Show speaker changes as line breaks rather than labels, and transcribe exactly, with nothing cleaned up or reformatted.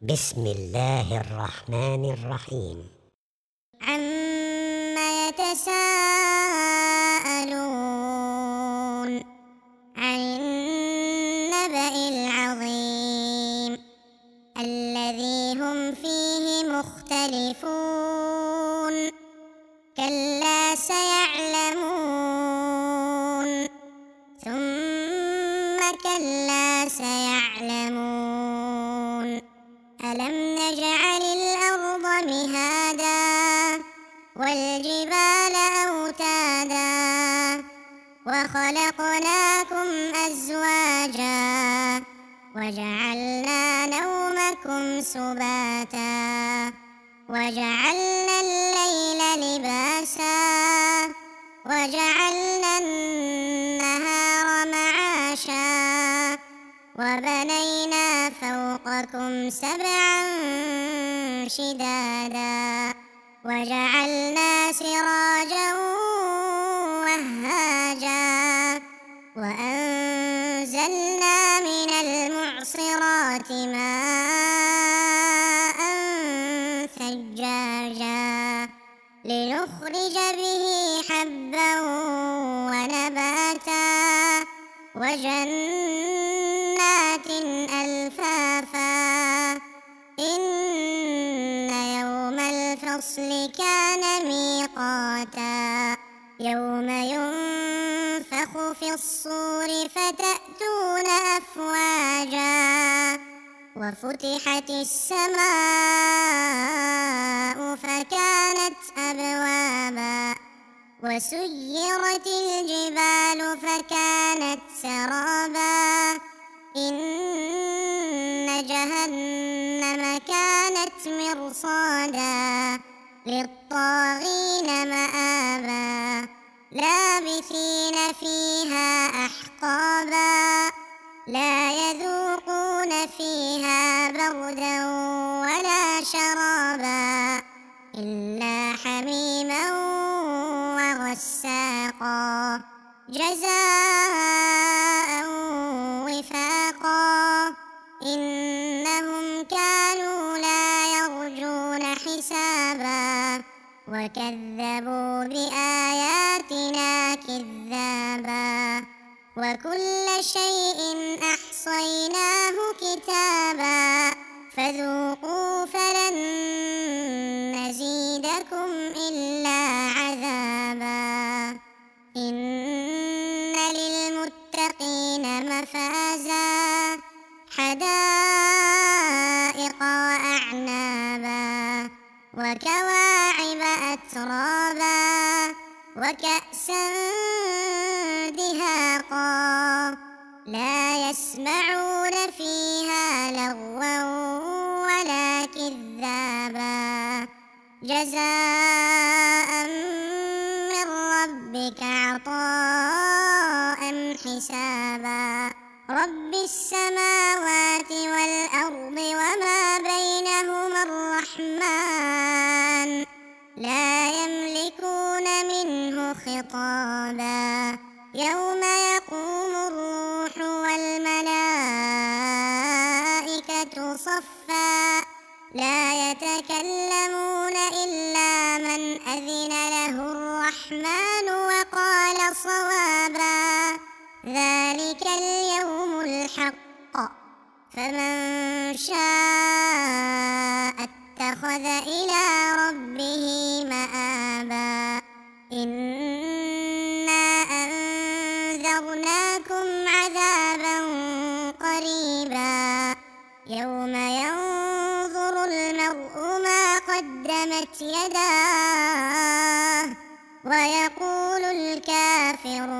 بسم الله الرحمن الرحيم.
عَمَّ يَتَسَاءَلُونَ عَنِ النَّبَإِ الْعَظِيمِ الَّذِي هُمْ فِيهِ مُخْتَلِفُونَ كَلَّا سَيَعْلَمُونَ ثُمَّ كَلَّا سَيَعْلَمُونَ أَلَمْ نَجْعَلِ الْأَرْضَ مِهَادًا وَالْجِبَالَ أَوْتَادًا وَخَلَقْنَاكُمْ أَزْوَاجًا وَجَعَلْنَا نَوْمَكُمْ سُبَاتًا وَجَعَلْنَا اللَّيْلَ لِبَاسًا وَجَعَلْنَا النَّهَارَ مَعَاشًا وَبَنَيْنَا فَوْقَكُمْ سَبْعًا شِدَادًا وَجَعَلْنَا سِرَاجًا وَهَّاجًا وَأَنزَلْنَا مِنَ الْمُعْصِرَاتِ مَاءً ثَجَّاجًا لِنُخْرِجَ بِهِ حَبًّا وَنَبَاتًا وَجَنَّاتٍ أَلْفَافًا إِنَّ يَوْمَ الْفَصْلِ كَانَ مِيقَاتًا يَوْمَ يُنفَخُ فِي الصُّورِ فَتَأْتُونَ أَفْوَاجًا وَفُتِحَتِ السَّمَاءُ فَكَانَتْ أَبْوَابًا وَسُيِّرَتِ الْجِبَالُ فَكَانَتْ سَرَابًا إِنَّ جَهَنَّمَ كَانَتْ مِرْصَادًا لِّلطَّاغِينَ مَآبًا لَّابِثِينَ فِيهَا أَحْقَابًا لَّا يَذُوقُونَ فِيهَا بَرْدًا وَلَا شَرَابًا إِلَّا حَمِيمًا وَغَسَّاقًا جَزَاءً وِفَاقًا إِنَّهُمْ كَانُوا لَا يَرْجُونَ حِسَابًا وَكَذَّبُوا بِآيَاتِنَا كِذَّابًا وَكُلَّ شَيْءٍ أَحْصَيْنَاهُ كِتَابًا فَذُوقُوا فَلَن نَّزِيدَكُمْ إِلَّا عَذَابًا إِنَّ لِلْمُتَّقِينَ مَفَازًا حَدَائِقَ وَأَعْنَابًا وَكَوَاعِبَ أَتْرَابًا وَكَأْسًا دِهَاقًا لَّا يَسْمَعُونَ فِيهَا لَغْوًا وَلَا كِذَّابًا جَزَاءً مِّن رَّبِّكَ عَطَاءً حِسَابًا رَّبِّ السَّمَاوَاتِ وَالْأَرْضِ وَمَا بَيْنَهُمَا الرَّحْمَٰنُ لَا يَمْلِكُونَ مِنْهُ خِطَابًا يَوْمَ يَقُومُ الرُّوحُ وَالْمَلَائِكَةُ صَفًّا لَّا يَتَكَلَّمُونَ إِلَّا مَنْ أَذِنَ لَهُ الرَّحْمَٰنُ وَقَالَ صَوَابًا ذَٰلِكَ الْيَوْمُ الْحَقُّ فَمَن شَاءَ اتَّخَذَ إِلَىٰ رَبِّهِ مَآبًا إِنَّا أَنذَرْنَاكُمْ عَذَابًا قَرِيبًا يَوْمَ يَنظُرُ الْمَرْءُ مَا قَدَّمَتْ يَدَاهُ وَيَقُولُ الْكَافِرُ